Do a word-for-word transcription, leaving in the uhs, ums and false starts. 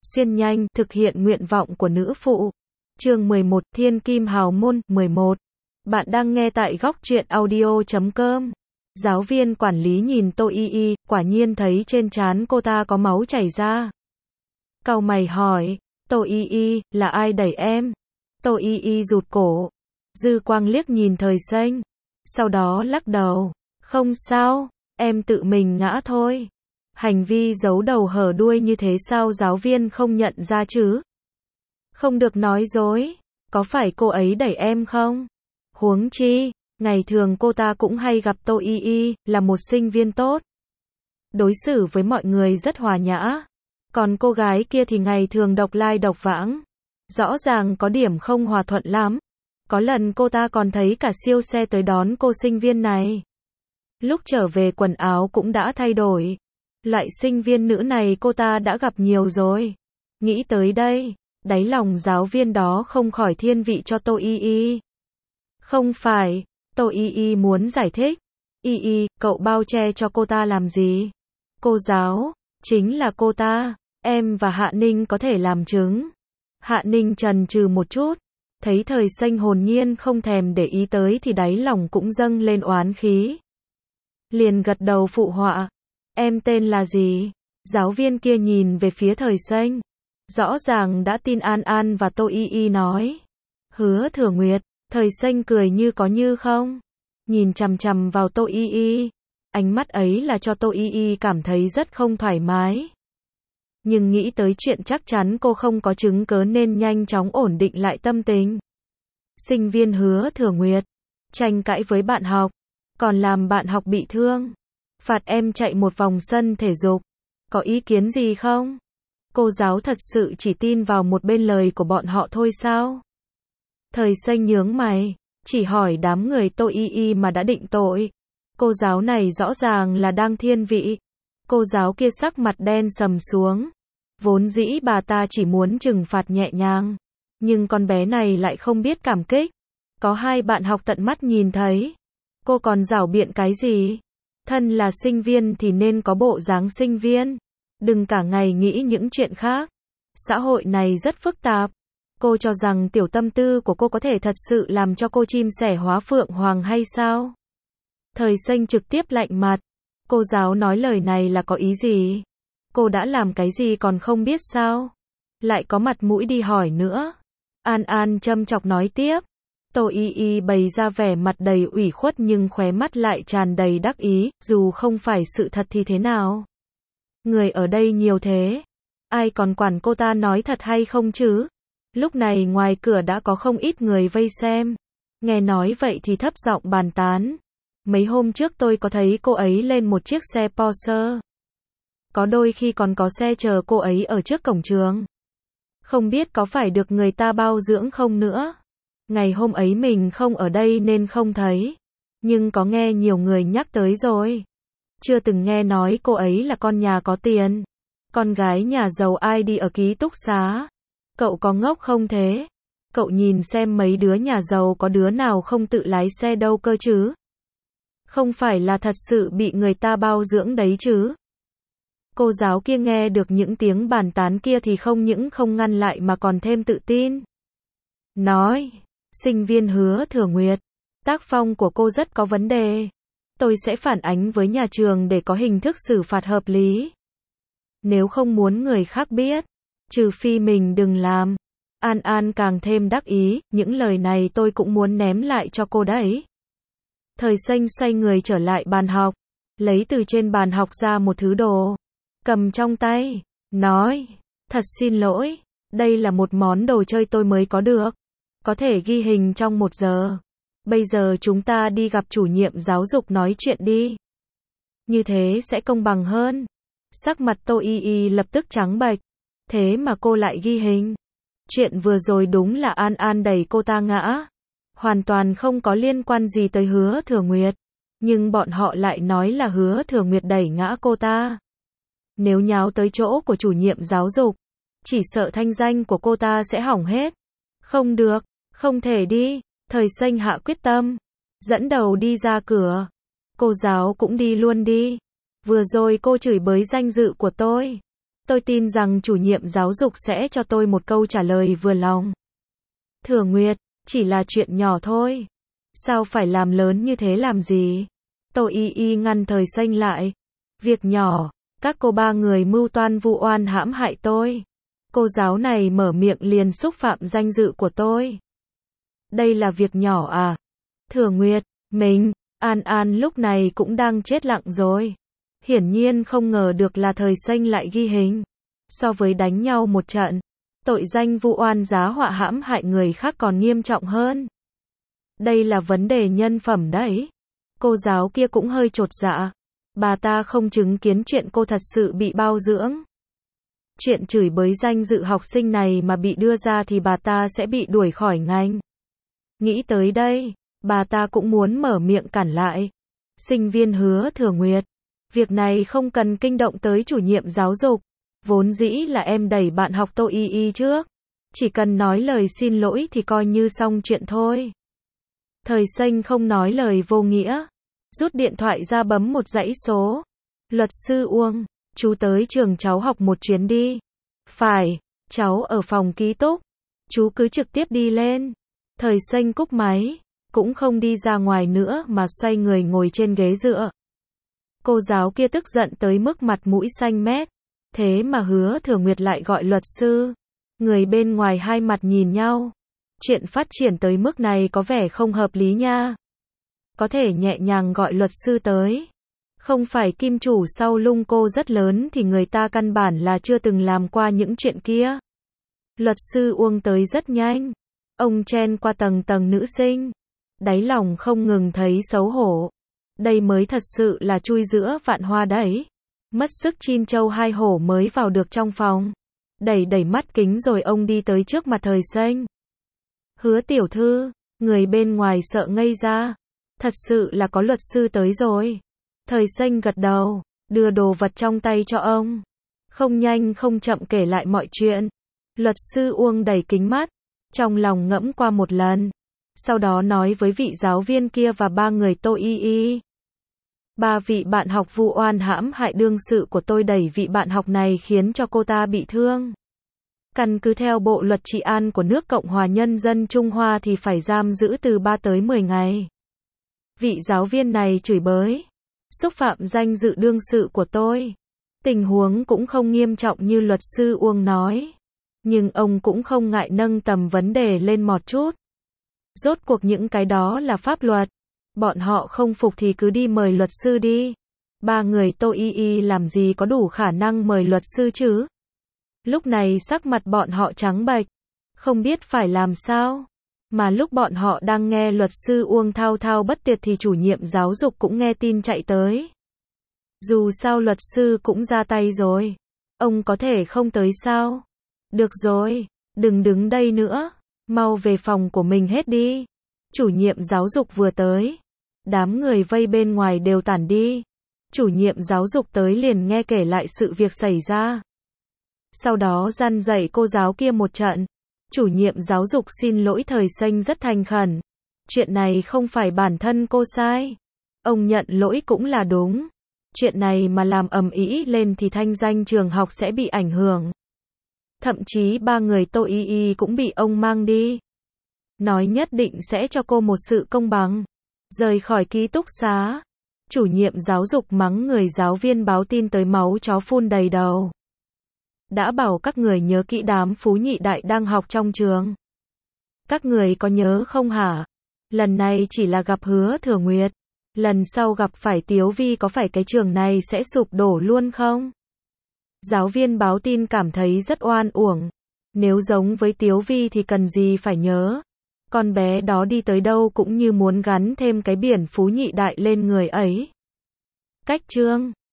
xuyên nhanh, thực hiện nguyện vọng của nữ phụ. Chương mười một, Thiên Kim Hào Môn, mười một. Bạn đang nghe tại góc truyện audio chấm com. Giáo viên quản lý nhìn Tô Y Y, quả nhiên thấy trên trán cô ta có máu chảy ra. Cau mày hỏi, Tô Y Y, là ai đẩy em? Tô Y Y rụt cổ. Dư quang liếc nhìn Thời Xanh. Sau đó lắc đầu. Không sao, em tự mình ngã thôi. Hành vi giấu đầu hở đuôi như thế sao giáo viên không nhận ra chứ? Không được nói dối. Có phải cô ấy đẩy em không? Huống chi, ngày thường cô ta cũng hay gặp Tô Y Y, là một sinh viên tốt. Đối xử với mọi người rất hòa nhã. Còn cô gái kia thì ngày thường độc lai độc vãng. Rõ ràng có điểm không hòa thuận lắm. Có lần cô ta còn thấy cả siêu xe tới đón cô sinh viên này. Lúc trở về quần áo cũng đã thay đổi. Loại sinh viên nữ này cô ta đã gặp nhiều rồi. Nghĩ tới đây, đáy lòng giáo viên đó không khỏi thiên vị cho Tô Y Y. Không phải, Tô Y Y muốn giải thích. Y Y, cậu bao che cho cô ta làm gì? Cô giáo, chính là cô ta, em và Hạ Ninh có thể làm chứng. Hạ Ninh chần chừ một chút, thấy Thời Xanh hồn nhiên không thèm để ý tới thì đáy lòng cũng dâng lên oán khí. Liền gật đầu phụ họa. Em tên là gì? Giáo viên kia nhìn về phía Thời Xanh. Rõ ràng đã tin An An và Tô Y Y nói. Hứa Thừa Nguyệt. Thời Xanh cười như có như không. Nhìn chằm chằm vào Tô Y Y. Ánh mắt ấy là cho Tô Y Y cảm thấy rất không thoải mái. Nhưng nghĩ tới chuyện chắc chắn cô không có chứng cớ nên nhanh chóng ổn định lại tâm tình. Sinh viên Hứa Thừa Nguyệt. Tranh cãi với bạn học. Còn làm bạn học bị thương. Phạt em chạy một vòng sân thể dục. Có ý kiến gì không? Cô giáo thật sự chỉ tin vào một bên lời của bọn họ thôi sao? Thời Xanh nhướng mày, chỉ hỏi đám người Tô Y Y mà đã định tội. Cô giáo này rõ ràng là đang thiên vị. Cô giáo kia sắc mặt đen sầm xuống. Vốn dĩ bà ta chỉ muốn trừng phạt nhẹ nhàng. Nhưng con bé này lại không biết cảm kích. Có hai bạn học tận mắt nhìn thấy. Cô còn giảo biện cái gì? Thân là sinh viên thì nên có bộ dáng sinh viên. Đừng cả ngày nghĩ những chuyện khác. Xã hội này rất phức tạp. Cô cho rằng tiểu tâm tư của cô có thể thật sự làm cho cô chim sẻ hóa phượng hoàng hay sao? Thời Xanh trực tiếp lạnh mặt. Cô giáo nói lời này là có ý gì? Cô đã làm cái gì còn không biết sao? Lại có mặt mũi đi hỏi nữa. An An châm chọc nói tiếp. Tô Y Y bày ra vẻ mặt đầy ủy khuất nhưng khóe mắt lại tràn đầy đắc ý, dù không phải sự thật thì thế nào? Người ở đây nhiều thế. Ai còn quản cô ta nói thật hay không chứ? Lúc này ngoài cửa đã có không ít người vây xem. Nghe nói vậy thì thấp giọng bàn tán. Mấy hôm trước tôi có thấy cô ấy lên một chiếc xe Porsche. Có đôi khi còn có xe chờ cô ấy ở trước cổng trường. Không biết có phải được người ta bao dưỡng không nữa. Ngày hôm ấy mình không ở đây nên không thấy. Nhưng có nghe nhiều người nhắc tới rồi. Chưa từng nghe nói cô ấy là con nhà có tiền. Con gái nhà giàu ai đi ở ký túc xá. Cậu có ngốc không thế? Cậu nhìn xem mấy đứa nhà giàu có đứa nào không tự lái xe đâu cơ chứ? Không phải là thật sự bị người ta bao dưỡng đấy chứ? Cô giáo kia nghe được những tiếng bàn tán kia thì không những không ngăn lại mà còn thêm tự tin. Nói, sinh viên Hứa Thừa Nguyệt, tác phong của cô rất có vấn đề. Tôi sẽ phản ánh với nhà trường để có hình thức xử phạt hợp lý. Nếu không muốn người khác biết, trừ phi mình đừng làm. An An càng thêm đắc ý, những lời này tôi cũng muốn ném lại cho cô đấy. Thời Xanh xoay người trở lại bàn học, lấy từ trên bàn học ra một thứ đồ, cầm trong tay, nói, thật xin lỗi, đây là một món đồ chơi tôi mới có được, có thể ghi hình trong một giờ. Bây giờ chúng ta đi gặp chủ nhiệm giáo dục nói chuyện đi. Như thế sẽ công bằng hơn. Sắc mặt Tô Y Y lập tức trắng bệch. Thế mà cô lại ghi hình. Chuyện vừa rồi đúng là An An đẩy cô ta ngã. Hoàn toàn không có liên quan gì tới Hứa Thừa Nguyệt. Nhưng bọn họ lại nói là Hứa Thừa Nguyệt đẩy ngã cô ta. Nếu nháo tới chỗ của chủ nhiệm giáo dục, chỉ sợ thanh danh của cô ta sẽ hỏng hết. Không được, không thể đi. Thời Xanh hạ quyết tâm. Dẫn đầu đi ra cửa. Cô giáo cũng đi luôn đi. Vừa rồi cô chửi bới danh dự của tôi. Tôi tin rằng chủ nhiệm giáo dục sẽ cho tôi một câu trả lời vừa lòng. Thừa Nguyệt, chỉ là chuyện nhỏ thôi. Sao phải làm lớn như thế làm gì? Tô Y Y ngăn Thời Xanh lại. Việc nhỏ, các cô ba người mưu toan vu oan hãm hại tôi. Cô giáo này mở miệng liền xúc phạm danh dự của tôi. Đây là việc nhỏ à? Thừa Nguyệt, mình, An An lúc này cũng đang chết lặng rồi. Hiển nhiên không ngờ được là Thời Xanh lại ghi hình. So với đánh nhau một trận, tội danh vu oan giá họa hãm hại người khác còn nghiêm trọng hơn. Đây là vấn đề nhân phẩm đấy. Cô giáo kia cũng hơi chột dạ. Bà ta không chứng kiến chuyện cô thật sự bị bao dưỡng. Chuyện chửi bới danh dự học sinh này mà bị đưa ra thì bà ta sẽ bị đuổi khỏi ngành. Nghĩ tới đây, bà ta cũng muốn mở miệng cản lại. Sinh viên Hứa Thừa Nguyệt, việc này không cần kinh động tới chủ nhiệm giáo dục. Vốn dĩ là em đẩy bạn học Tô Y Y trước. Chỉ cần nói lời xin lỗi thì coi như xong chuyện thôi. Thời Xanh không nói lời vô nghĩa. Rút điện thoại ra bấm một dãy số. Luật sư Uông, chú tới trường cháu học một chuyến đi. Phải, cháu ở phòng ký túc. Chú cứ trực tiếp đi lên. Thời Xanh cúp máy, cũng không đi ra ngoài nữa mà xoay người ngồi trên ghế dựa. Cô giáo kia tức giận tới mức mặt mũi xanh mét. Thế mà Hứa Thừa Nguyệt lại gọi luật sư. Người bên ngoài hai mặt nhìn nhau. Chuyện phát triển tới mức này có vẻ không hợp lý nha. Có thể nhẹ nhàng gọi luật sư tới. Không phải kim chủ sau lưng cô rất lớn thì người ta căn bản là chưa từng làm qua những chuyện kia. Luật sư Uông tới rất nhanh. Ông chen qua tầng tầng nữ sinh. Đáy lòng không ngừng thấy xấu hổ. Đây mới thật sự là chui giữa vạn hoa đấy. Mất sức chin châu hai hổ mới vào được trong phòng. Đẩy đẩy mắt kính rồi ông đi tới trước mặt Thời Xanh. Hứa tiểu thư, người bên ngoài sợ ngây ra. Thật sự là có luật sư tới rồi. Thời Xanh gật đầu, đưa đồ vật trong tay cho ông. Không nhanh không chậm kể lại mọi chuyện. Luật sư Uông đẩy kính mắt, trong lòng ngẫm qua một lần. Sau đó nói với vị giáo viên kia và ba người Tô Y Y. Ba vị bạn học vu oan hãm hại đương sự của tôi, đẩy vị bạn học này khiến cho cô ta bị thương. Căn cứ theo Bộ luật trị an của nước Cộng hòa Nhân dân Trung Hoa thì phải giam giữ từ ba tới mười ngày. Vị giáo viên này chửi bới, xúc phạm danh dự đương sự của tôi. Tình huống cũng không nghiêm trọng như luật sư Uông nói. Nhưng ông cũng không ngại nâng tầm vấn đề lên một chút. Rốt cuộc những cái đó là pháp luật. Bọn họ không phục thì cứ đi mời luật sư đi. Ba người Tô Y Y làm gì có đủ khả năng mời luật sư chứ? Lúc này sắc mặt bọn họ trắng bệch, không biết phải làm sao. Mà lúc bọn họ đang nghe luật sư Uông thao thao bất tuyệt thì chủ nhiệm giáo dục cũng nghe tin chạy tới. Dù sao luật sư cũng ra tay rồi. Ông có thể không tới sao? Được rồi, đừng đứng đây nữa. Mau về phòng của mình hết đi. Chủ nhiệm giáo dục vừa tới. Đám người vây bên ngoài đều tản đi. Chủ nhiệm giáo dục tới liền nghe kể lại sự việc xảy ra. Sau đó răn dạy cô giáo kia một trận. Chủ nhiệm giáo dục xin lỗi Thời Xanh rất thành khẩn. Chuyện này không phải bản thân cô sai. Ông nhận lỗi cũng là đúng. Chuyện này mà làm ầm ĩ lên thì thanh danh trường học sẽ bị ảnh hưởng. Thậm chí ba người Tô Y Y cũng bị ông mang đi. Nói nhất định sẽ cho cô một sự công bằng. Rời khỏi ký túc xá. Chủ nhiệm giáo dục mắng người giáo viên báo tin tới máu chó phun đầy đầu. Đã bảo các người nhớ kỹ đám phú nhị đại đang học trong trường. Các người có nhớ không hả? Lần này chỉ là gặp Hứa Thừa Nguyệt. Lần sau gặp phải Tiếu Vi có phải cái trường này sẽ sụp đổ luôn không? Giáo viên báo tin cảm thấy rất oan uổng. Nếu giống với Tiếu Vi thì cần gì phải nhớ. Con bé đó đi tới đâu cũng như muốn gắn thêm cái biển phú nhị đại lên người ấy. Cách chương